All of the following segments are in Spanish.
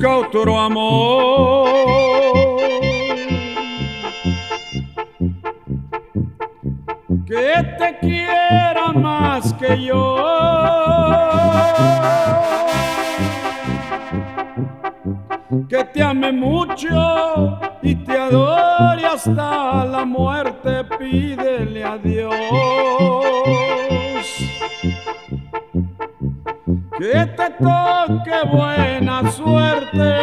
busca otro amor que te quiera más que yo, que te ame mucho y te adore hasta la muerte. Pídele a Dios que te toque buena suerte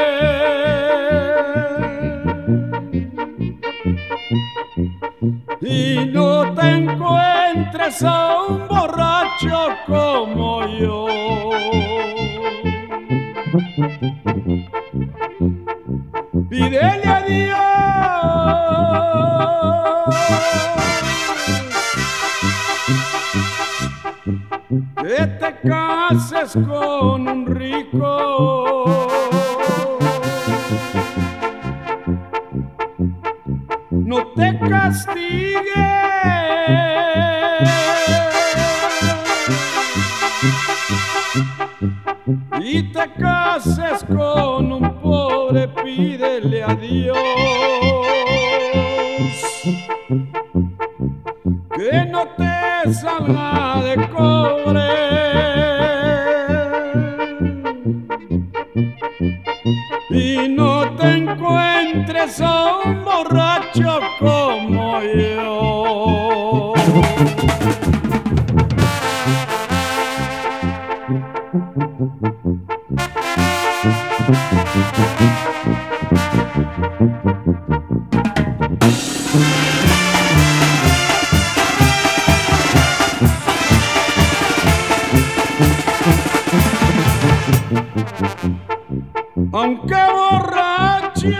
y no te encuentres a un borracho como yo. Pídele a Dios que te cases con un rico, no te castigue y te cases con un pobre. Pídele a Dios que no te salga de cobre y no te encuentres a un borracho como yo. Aunque borracho,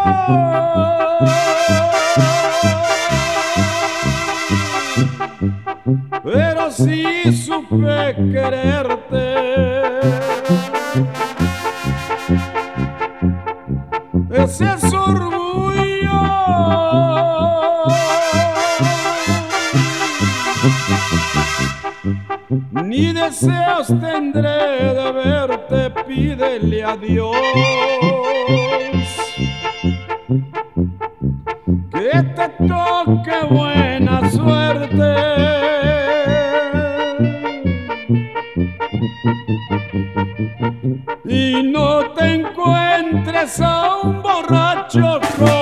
pero sí supe quererte. Ese es orgullo, ni deseos tendré de verte. Pídele a Dios que te toque buena suerte y no te encuentres a un borracho como